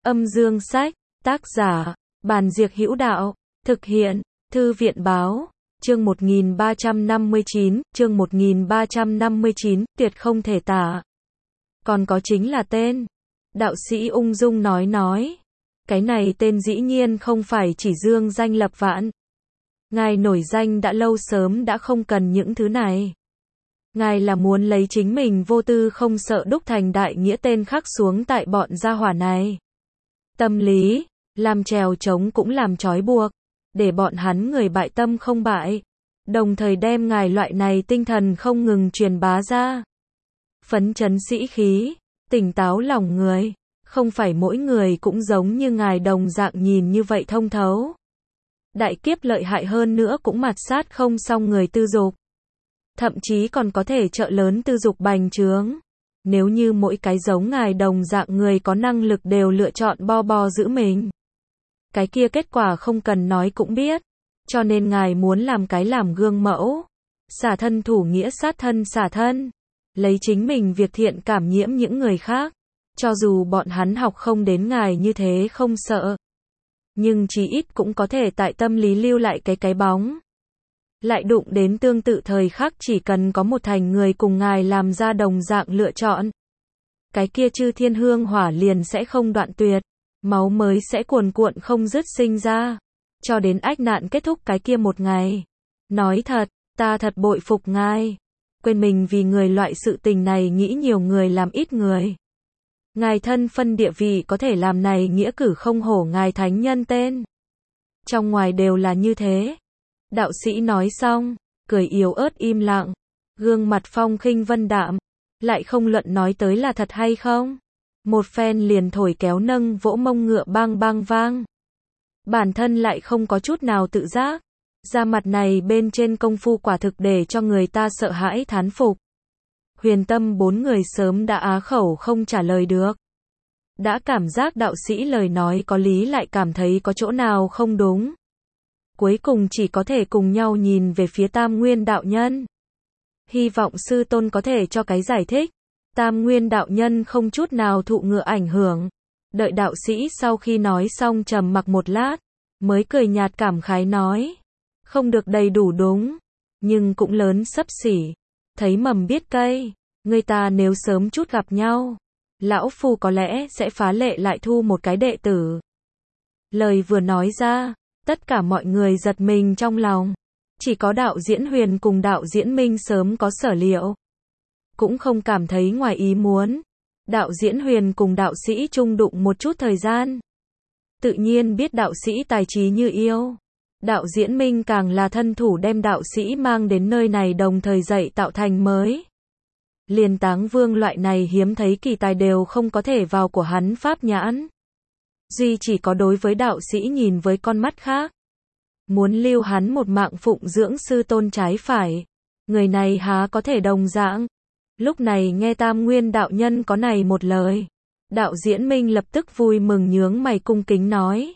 Âm dương sách, tác giả, Bàn Diệc Hữu Đạo, thực hiện, Thư viện Báo, chương 1359, chương 1359, tuyệt không thể tả. Còn có chính là tên. Đạo sĩ ung dung nói. Cái này tên dĩ nhiên không phải chỉ dương danh lập vạn. Ngài nổi danh đã lâu sớm đã không cần những thứ này. Ngài là muốn lấy chính mình vô tư không sợ đúc thành đại nghĩa tên khắc xuống tại bọn gia hỏa này. Tâm lý, làm trèo trống cũng làm trói buộc, để bọn hắn người bại tâm không bại, đồng thời đem ngài loại này tinh thần không ngừng truyền bá ra. Phấn chấn sĩ khí, tỉnh táo lòng người, không phải mỗi người cũng giống như ngài đồng dạng nhìn như vậy thông thấu. Đại kiếp lợi hại hơn nữa cũng mạt sát không xong người tư dục. Thậm chí còn có thể trợ lớn tư dục bành trướng. Nếu như mỗi cái giống ngài đồng dạng người có năng lực đều lựa chọn bo giữ mình, cái kia kết quả không cần nói cũng biết. Cho nên ngài muốn làm cái làm gương mẫu. Xả thân thủ nghĩa sát thân xả thân. Lấy chính mình việc thiện cảm nhiễm những người khác. Cho dù bọn hắn học không đến ngài như thế không sợ, nhưng chí ít cũng có thể tại tâm lý lưu lại cái bóng. Lại đụng đến tương tự thời khắc chỉ cần có một thành người cùng ngài làm ra đồng dạng lựa chọn. Cái kia chư thiên hương hỏa liền sẽ không đoạn tuyệt. Máu mới sẽ cuồn cuộn không dứt sinh ra. Cho đến ách nạn kết thúc cái kia một ngày. Nói thật, ta thật bội phục ngài. Quên mình vì người loại sự tình này nghĩ nhiều người làm ít người. Ngài thân phân địa vị có thể làm này nghĩa cử không hổ ngài thánh nhân tên. Trong ngoài đều là như thế. Đạo sĩ nói xong, cười yếu ớt im lặng, gương mặt phong khinh vân đạm, lại không luận nói tới là thật hay không. Một phen liền thổi kéo nâng vỗ mông ngựa bang vang. Bản thân lại không có chút nào tự giác. Da mặt này bên trên công phu quả thực để cho người ta sợ hãi thán phục. Huyền tâm bốn người sớm đã á khẩu không trả lời được. Đã cảm giác đạo sĩ lời nói có lý lại cảm thấy có chỗ nào không đúng. Cuối cùng chỉ có thể cùng nhau nhìn về phía Tam Nguyên đạo nhân. Hy vọng sư tôn có thể cho cái giải thích. Tam Nguyên đạo nhân không chút nào thụ ngựa ảnh hưởng. Đợi đạo sĩ sau khi nói xong trầm mặc một lát, mới cười nhạt cảm khái nói. Không được đầy đủ đúng, nhưng cũng lớn xấp xỉ. Thấy mầm biết cây, người ta nếu sớm chút gặp nhau, lão phu có lẽ sẽ phá lệ lại thu một cái đệ tử. Lời vừa nói ra, tất cả mọi người giật mình trong lòng. Chỉ có đạo diễn Huyền cùng đạo diễn Minh sớm có sở liệu, cũng không cảm thấy ngoài ý muốn. Đạo diễn Huyền cùng đạo sĩ chung đụng một chút thời gian, tự nhiên biết đạo sĩ tài trí như yêu. Đạo diễn Minh càng là thân thủ đem đạo sĩ mang đến nơi này đồng thời dạy tạo thành mới. Liền Táng Vương loại này hiếm thấy kỳ tài đều không có thể vào của hắn pháp nhãn. Duy chỉ có đối với đạo sĩ nhìn với con mắt khác. Muốn lưu hắn một mạng phụng dưỡng sư tôn trái phải. Người này há có thể đồng dạng. Lúc này nghe Tam Nguyên đạo nhân có này một lời. Đạo diễn Minh lập tức vui mừng nhướng mày cung kính nói.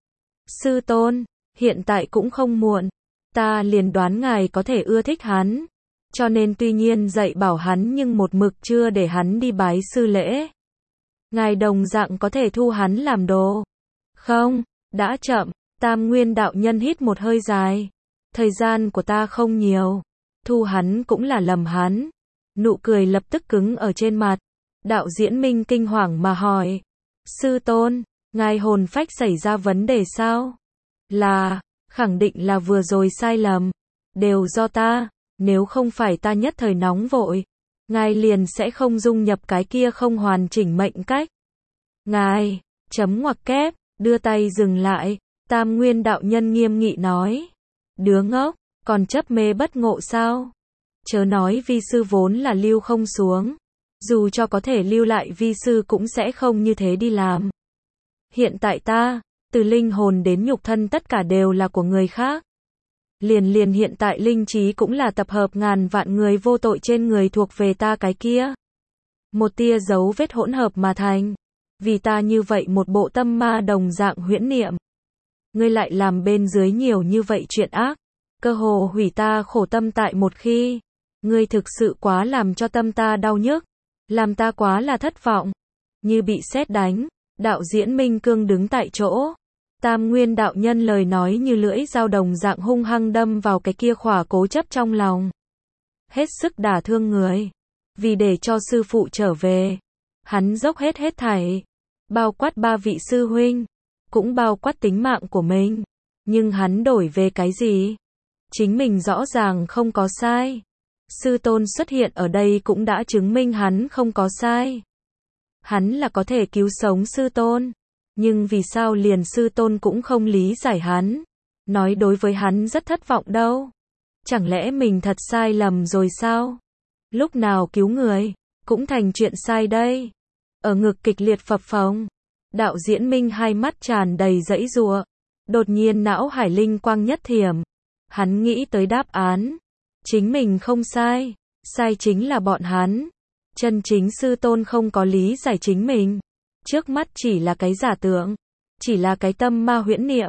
Sư tôn, hiện tại cũng không muộn. Ta liền đoán ngài có thể ưa thích hắn. Cho nên tuy nhiên dạy bảo hắn nhưng một mực chưa để hắn đi bái sư lễ. Ngài đồng dạng có thể thu hắn làm đồ. Không, đã chậm. Tam Nguyên đạo nhân hít một hơi dài. Thời gian của ta không nhiều. Thu hắn cũng là lầm hắn. Nụ cười lập tức cứng ở trên mặt. Đạo diễn Minh kinh hoàng mà hỏi. Sư tôn, ngài hồn phách xảy ra vấn đề sao? Là, khẳng định là vừa rồi sai lầm. Đều do ta, nếu không phải ta nhất thời nóng vội, ngài liền sẽ không dung nhập cái kia không hoàn chỉnh mệnh cách. Ngài, chấm ngoặc kép, đưa tay dừng lại. Tam Nguyên đạo nhân nghiêm nghị nói. Đứa ngốc, còn chấp mê bất ngộ sao? Chớ nói vi sư vốn là lưu không xuống. Dù cho có thể lưu lại vi sư cũng sẽ không như thế đi làm. Hiện tại ta, từ linh hồn đến nhục thân tất cả đều là của người khác. Liền hiện tại linh trí cũng là tập hợp ngàn vạn người vô tội trên người thuộc về ta cái kia. Một tia dấu vết hỗn hợp mà thành. Vì ta như vậy một bộ tâm ma đồng dạng huyễn niệm. Ngươi lại làm bên dưới nhiều như vậy chuyện ác. Cơ hồ hủy ta khổ tâm tại một khi. Ngươi thực sự quá làm cho tâm ta đau nhức. Làm ta quá là thất vọng. Như bị sét đánh. Đạo diễn Minh Cương đứng tại chỗ. Tam Nguyên đạo nhân lời nói như lưỡi dao đồng dạng hung hăng đâm vào cái kia khỏa cố chấp trong lòng. Hết sức đả thương người. Vì để cho sư phụ trở về, hắn dốc hết thảy. Bao quát 3 vị sư huynh, cũng bao quát tính mạng của mình. Nhưng hắn đổi về cái gì? Chính mình rõ ràng không có sai. Sư tôn xuất hiện ở đây cũng đã chứng minh hắn không có sai. Hắn là có thể cứu sống sư tôn. Nhưng vì sao liền sư tôn cũng không lý giải hắn? Nói đối với hắn rất thất vọng đâu. Chẳng lẽ mình thật sai lầm rồi sao? Lúc nào cứu người, cũng thành chuyện sai đây. Ở ngực kịch liệt phập phồng. Đạo diễn Minh hai mắt tràn đầy giãy giụa. Đột nhiên não hải linh quang nhất thiểm. Hắn nghĩ tới đáp án. Chính mình không sai. Sai chính là bọn hắn. Chân chính sư tôn không có lý giải chính mình. Trước mắt chỉ là cái giả tưởng. Chỉ là cái tâm ma huyễn niệm.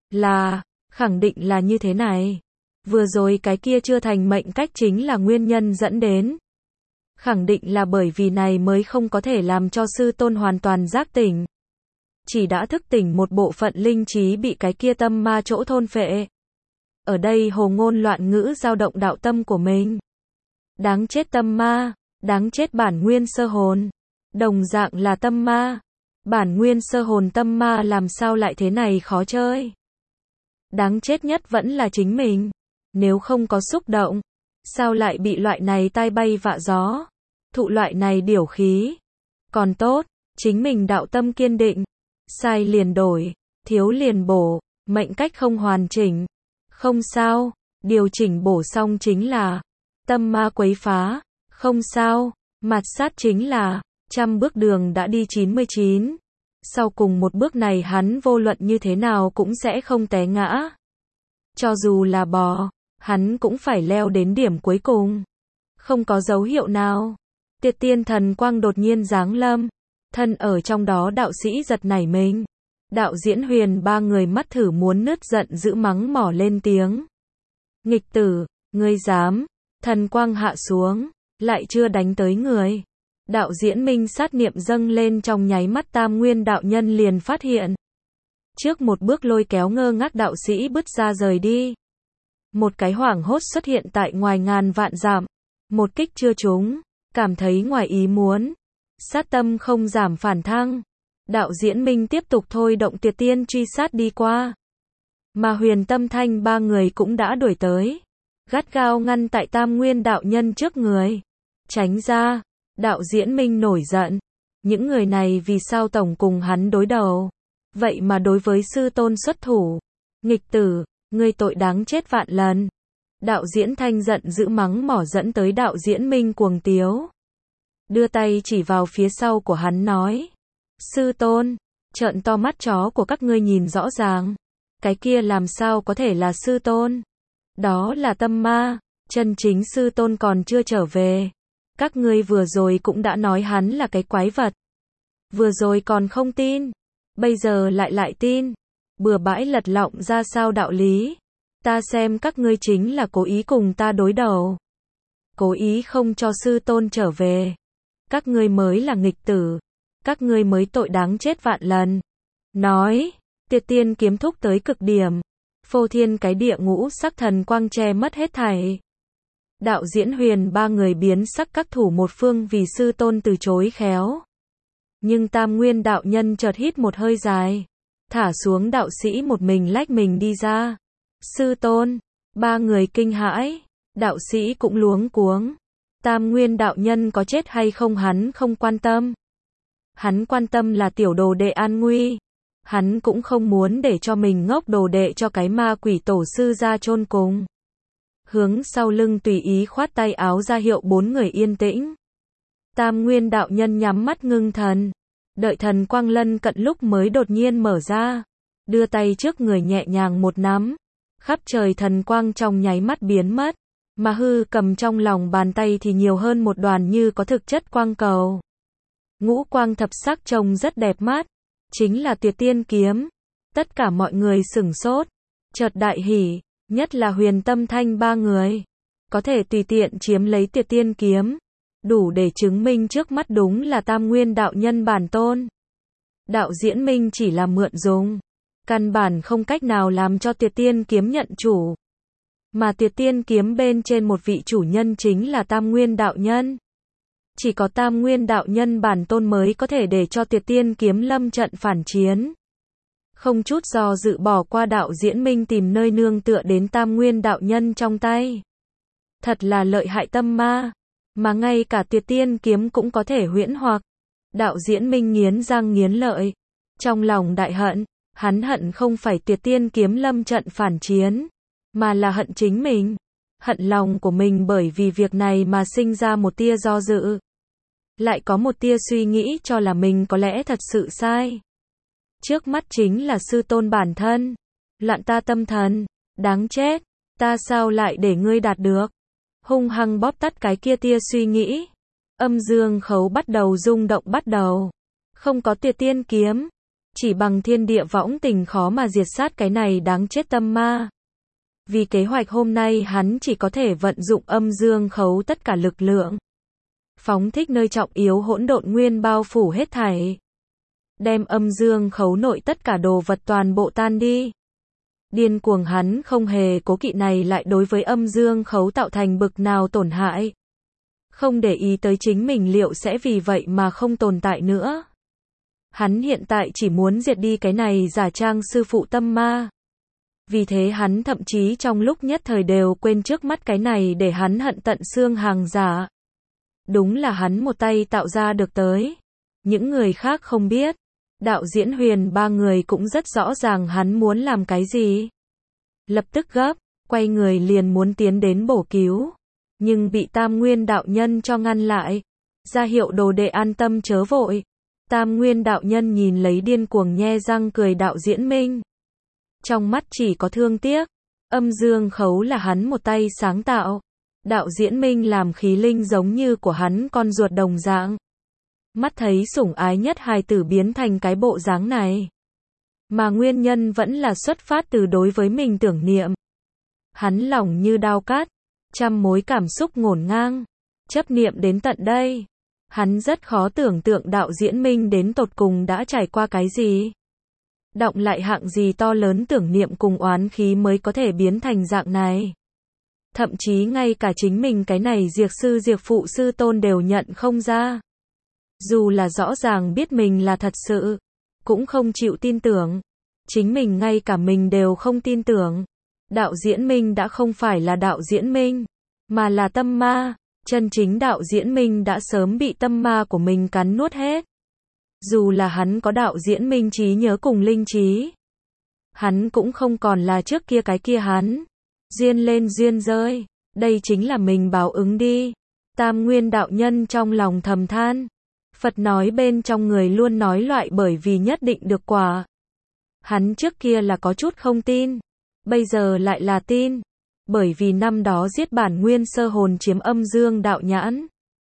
Khẳng định là như thế này. Vừa rồi cái kia chưa thành mệnh cách chính là nguyên nhân dẫn đến. Khẳng định là bởi vì này mới không có thể làm cho sư tôn hoàn toàn giác tỉnh. Chỉ đã thức tỉnh một bộ phận linh trí bị cái kia tâm ma chỗ thôn phệ. Ở đây hồ ngôn loạn ngữ dao động đạo tâm của mình. Đáng chết tâm ma, đáng chết bản nguyên sơ hồn. Đồng dạng là tâm ma. Bản nguyên sơ hồn tâm ma làm sao lại thế này khó chơi. Đáng chết nhất vẫn là chính mình. Nếu không có xúc động, sao lại bị loại này tai bay vạ gió, thụ loại này điểu khí. Còn tốt, chính mình đạo tâm kiên định. Sai liền đổi, thiếu liền bổ, mệnh cách không hoàn chỉnh. Không sao, điều chỉnh bổ xong chính là tâm ma quấy phá. Không sao, mạt sát chính là 100 bước đường đã đi 99. Sau cùng một bước này hắn vô luận như thế nào cũng sẽ không té ngã. Cho dù là bò, hắn cũng phải leo đến điểm cuối cùng. Không có dấu hiệu nào. Tiệt tiên thần quang đột nhiên giáng lâm. Thân ở trong đó đạo sĩ giật nảy mình. Đạo diễn Huyền 3 người mắt thử muốn nứt giận dữ mắng mỏ lên tiếng. Nghịch tử, ngươi dám. Thần quang hạ xuống, lại chưa đánh tới người. Đạo diễn Minh sát niệm dâng lên trong nháy mắt Tam Nguyên đạo nhân liền phát hiện. Trước một bước lôi kéo ngơ ngác đạo sĩ bứt ra rời đi. Một cái hoảng hốt xuất hiện tại ngoài ngàn vạn dặm. Một kích chưa trúng, cảm thấy ngoài ý muốn. Sát tâm không giảm phản thăng. Đạo diễn Minh tiếp tục thôi động tiệt tiên truy sát đi qua. Mà Huyền Tâm Thanh 3 người cũng đã đuổi tới. Gắt gao ngăn tại Tam Nguyên đạo nhân trước người. Tránh ra. Đạo diễn Minh nổi giận. Những người này vì sao tổng cùng hắn đối đầu? Vậy mà đối với sư tôn xuất thủ. Nghịch tử, ngươi tội đáng chết vạn lần. Đạo diễn Thanh giận dữ mắng mỏ dẫn tới đạo diễn Minh cuồng tiếu. Đưa tay chỉ vào phía sau của hắn nói. Sư tôn, trợn to mắt chó của các ngươi nhìn rõ ràng. Cái kia làm sao có thể là sư tôn? Đó là tâm ma, chân chính sư tôn còn chưa trở về. Các ngươi vừa rồi cũng đã nói hắn là cái quái vật. Vừa rồi còn không tin, bây giờ lại tin. Bừa bãi lật lọng ra sao đạo lý? Ta xem các ngươi chính là cố ý cùng ta đối đầu. Cố ý không cho sư tôn trở về. Các ngươi mới là nghịch tử. Các ngươi mới tội đáng chết vạn lần. Nói, tiệt tiên kiếm thúc tới cực điểm. Phô thiên cái địa ngũ sắc thần quang che mất hết thảy. Đạo diễn Huyền 3 người biến sắc các thủ một phương vì sư tôn từ chối khéo. Nhưng Tam Nguyên đạo nhân chợt hít một hơi dài. Thả xuống đạo sĩ một mình lách mình đi ra. Sư tôn, 3 người kinh hãi. Đạo sĩ cũng luống cuống. Tam Nguyên đạo nhân có chết hay không hắn không quan tâm. Hắn quan tâm là tiểu đồ đệ an nguy. Hắn cũng không muốn để cho mình ngốc đồ đệ cho cái ma quỷ tổ sư ra chôn cùng. Hướng sau lưng tùy ý khoát tay áo ra hiệu 4 người yên tĩnh. Tam Nguyên đạo nhân nhắm mắt ngưng thần. Đợi thần quang lân cận lúc mới đột nhiên mở ra. Đưa tay trước người nhẹ nhàng một nắm. Khắp trời thần quang trong nháy mắt biến mất. Mà hư cầm trong lòng bàn tay thì nhiều hơn một đoàn như có thực chất quang cầu. Ngũ quang thập sắc trông rất đẹp mắt. Chính là Tuyệt Tiên kiếm. Tất cả mọi người sửng sốt. Chợt đại hỉ. Nhất là Huyền Tâm Thanh 3 người. Có thể tùy tiện chiếm lấy Tuyệt Tiên kiếm. Đủ để chứng minh trước mắt đúng là Tam Nguyên đạo nhân bản tôn. Đạo diễn minh chỉ là mượn dùng. Căn bản không cách nào làm cho Tuyệt Tiên kiếm nhận chủ. Mà Tuyệt Tiên kiếm bên trên một vị chủ nhân chính là Tam Nguyên đạo nhân. Chỉ có Tam Nguyên đạo nhân bản tôn mới có thể để cho Tuyệt Tiên kiếm lâm trận phản chiến. Không chút do dự bỏ qua đạo diễn minh tìm nơi nương tựa đến Tam Nguyên đạo nhân trong tay. Thật là lợi hại tâm ma. Mà ngay cả Tuyệt Tiên kiếm cũng có thể huyễn hoặc. Đạo diễn minh nghiến răng nghiến lợi. Trong lòng đại hận, hắn hận không phải Tuyệt Tiên kiếm lâm trận phản chiến, mà là hận chính mình. Hận lòng của mình bởi vì việc này mà sinh ra một tia do dự. Lại có một tia suy nghĩ cho là mình có lẽ thật sự sai. Trước mắt chính là sư tôn bản thân. Loạn ta tâm thần, đáng chết, ta sao lại để ngươi đạt được. Hung hăng bóp tắt cái kia tia suy nghĩ. Âm dương khấu bắt đầu rung động bắt đầu. Không có Tuyệt Tiên kiếm, chỉ bằng thiên địa võng tình khó mà diệt sát cái này đáng chết tâm ma. Vì kế hoạch hôm nay hắn chỉ có thể vận dụng âm dương khấu tất cả lực lượng. Phóng thích nơi trọng yếu hỗn độn nguyên bao phủ hết thảy. Đem âm dương khấu nội tất cả đồ vật toàn bộ tan đi. Điên cuồng hắn không hề cố kỵ này lại đối với âm dương khấu tạo thành bực nào tổn hại. Không để ý tới chính mình liệu sẽ vì vậy mà không tồn tại nữa. Hắn hiện tại chỉ muốn diệt đi cái này giả trang sư phụ tâm ma. Vì thế hắn thậm chí trong lúc nhất thời đều quên trước mắt cái này để hắn hận tận xương hàng giả. Đúng là hắn một tay tạo ra được tới. Những người khác không biết. Đạo diễn Huyền ba người cũng rất rõ ràng hắn muốn làm cái gì. Lập tức gấp, quay người liền muốn tiến đến bổ cứu. Nhưng bị Tam Nguyên đạo nhân cho ngăn lại. Ra hiệu đồ đệ an tâm chớ vội. Tam Nguyên đạo nhân nhìn lấy điên cuồng nhe răng cười đạo diễn minh. Trong mắt chỉ có thương tiếc. Âm dương khấu là hắn một tay sáng tạo. Đạo diễn minh làm khí linh giống như của hắn con ruột đồng dạng. Mắt thấy sủng ái nhất hài tử biến thành cái bộ dáng này. Mà nguyên nhân vẫn là xuất phát từ đối với mình tưởng niệm. Hắn lòng như đao cắt. Trăm mối cảm xúc ngổn ngang. Chấp niệm đến tận đây. Hắn rất khó tưởng tượng đạo diễn minh đến tột cùng đã trải qua cái gì. Động lại hạng gì to lớn tưởng niệm cùng oán khí mới có thể biến thành dạng này. Thậm chí ngay cả chính mình cái này diệt sư diệt phụ sư tôn đều nhận không ra. Dù là rõ ràng biết mình là thật sự, cũng không chịu tin tưởng. Chính mình ngay cả mình đều không tin tưởng. Đạo diễn minh đã không phải là đạo diễn minh, mà là tâm ma. Chân chính đạo diễn minh đã sớm bị tâm ma của mình cắn nuốt hết. Dù là hắn có đạo diễn minh trí nhớ cùng linh trí, hắn cũng không còn là trước kia cái kia hắn. Duyên lên duyên rơi, đây chính là mình báo ứng đi. Tam Nguyên đạo nhân trong lòng thầm than. Phật nói bên trong người luôn nói loại bởi vì nhất định được quả. Hắn trước kia là có chút không tin, bây giờ lại là tin. Bởi vì năm đó giết bản nguyên sơ hồn chiếm âm dương đạo nhãn,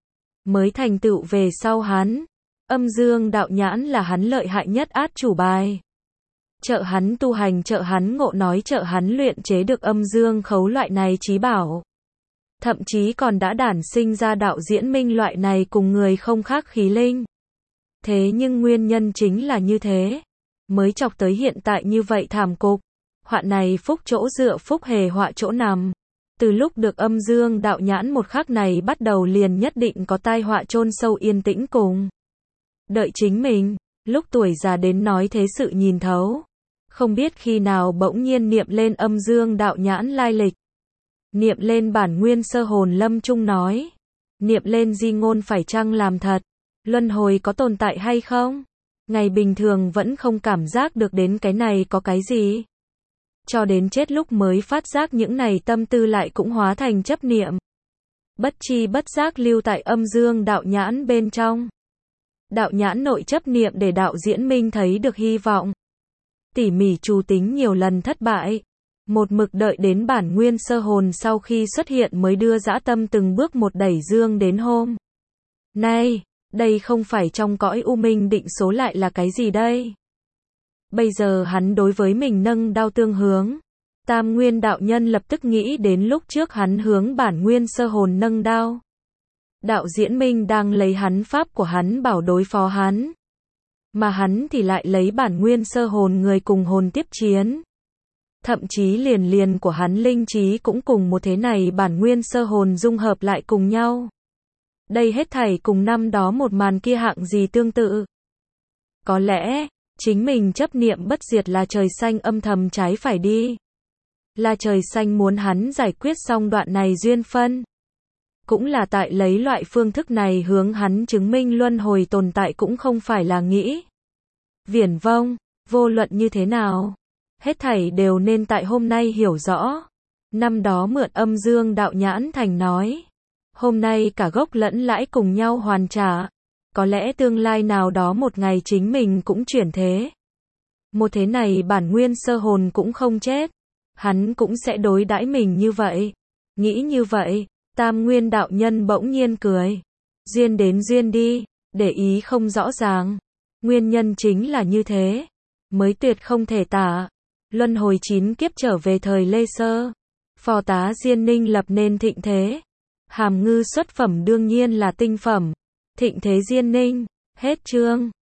mới thành tựu về sau hắn. Âm dương đạo nhãn là hắn lợi hại nhất át chủ bài. Trợ hắn tu hành, trợ hắn ngộ nói, trợ hắn luyện chế được âm dương khấu loại này chí bảo. Thậm chí còn đã đản sinh ra đạo diễn minh loại này cùng người không khác khí linh. Thế nhưng nguyên nhân chính là như thế, mới chọc tới hiện tại như vậy thảm cục. Họa này phúc chỗ dựa phúc hề họa chỗ nằm. Từ lúc được âm dương đạo nhãn một khắc này bắt đầu liền nhất định có tai họa chôn sâu yên tĩnh cùng. Đợi chính mình, lúc tuổi già đến nói thế sự nhìn thấu. Không biết khi nào bỗng nhiên niệm lên âm dương đạo nhãn lai lịch. Niệm lên bản nguyên sơ hồn lâm trung nói. Niệm lên di ngôn phải chăng làm thật. Luân hồi có tồn tại hay không? Ngày bình thường vẫn không cảm giác được đến cái này có cái gì. Cho đến chết lúc mới phát giác những này tâm tư lại cũng hóa thành chấp niệm. Bất chi bất giác lưu tại âm dương đạo nhãn bên trong. Đạo nhãn nội chấp niệm để đạo diễn minh thấy được hy vọng. Tỉ mỉ trù tính nhiều lần thất bại. Một mực đợi đến bản nguyên sơ hồn sau khi xuất hiện mới đưa dã tâm từng bước một đẩy dương đến hôm nay. Đây không phải trong cõi u minh định số lại là cái gì đây? Bây giờ hắn đối với mình nâng đao tương hướng. Tam Nguyên đạo nhân lập tức nghĩ đến lúc trước hắn hướng bản nguyên sơ hồn nâng đao. Đạo diễn minh đang lấy hắn pháp của hắn bảo đối phó hắn. mà hắn thì lại lấy bản nguyên sơ hồn người cùng hồn tiếp chiến. Thậm chí liền liền của hắn linh trí cũng cùng một thế này bản nguyên sơ hồn dung hợp lại cùng nhau. Đây hết thảy cùng năm đó một màn kia hạng gì tương tự. Có lẽ, chính mình chấp niệm bất diệt là trời xanh âm thầm trái phải đi. Là trời xanh muốn hắn giải quyết xong đoạn này duyên phân. Cũng là tại lấy loại phương thức này hướng hắn chứng minh luân hồi tồn tại cũng không phải là nghĩ viển vông, vô luận như thế nào. Hết thảy đều nên tại hôm nay hiểu rõ. Năm đó mượn âm dương đạo nhãn thành nói. Hôm nay cả gốc lẫn lãi cùng nhau hoàn trả. Có lẽ tương lai nào đó một ngày chính mình cũng chuyển thế. Một thế này bản nguyên sơ hồn cũng không chết. Hắn cũng sẽ đối đãi mình như vậy. Nghĩ như vậy, Tam Nguyên đạo nhân bỗng nhiên cười. Duyên đến duyên đi, để ý không rõ ràng. Nguyên nhân chính là như thế. Mới tuyệt không thể tả. Luân hồi 9 kiếp trở về thời Lê Sơ. Phò tá Diên Ninh lập nên thịnh thế. Hàm Ngư xuất phẩm đương nhiên là tinh phẩm. Thịnh thế Diên Ninh. Hết chương.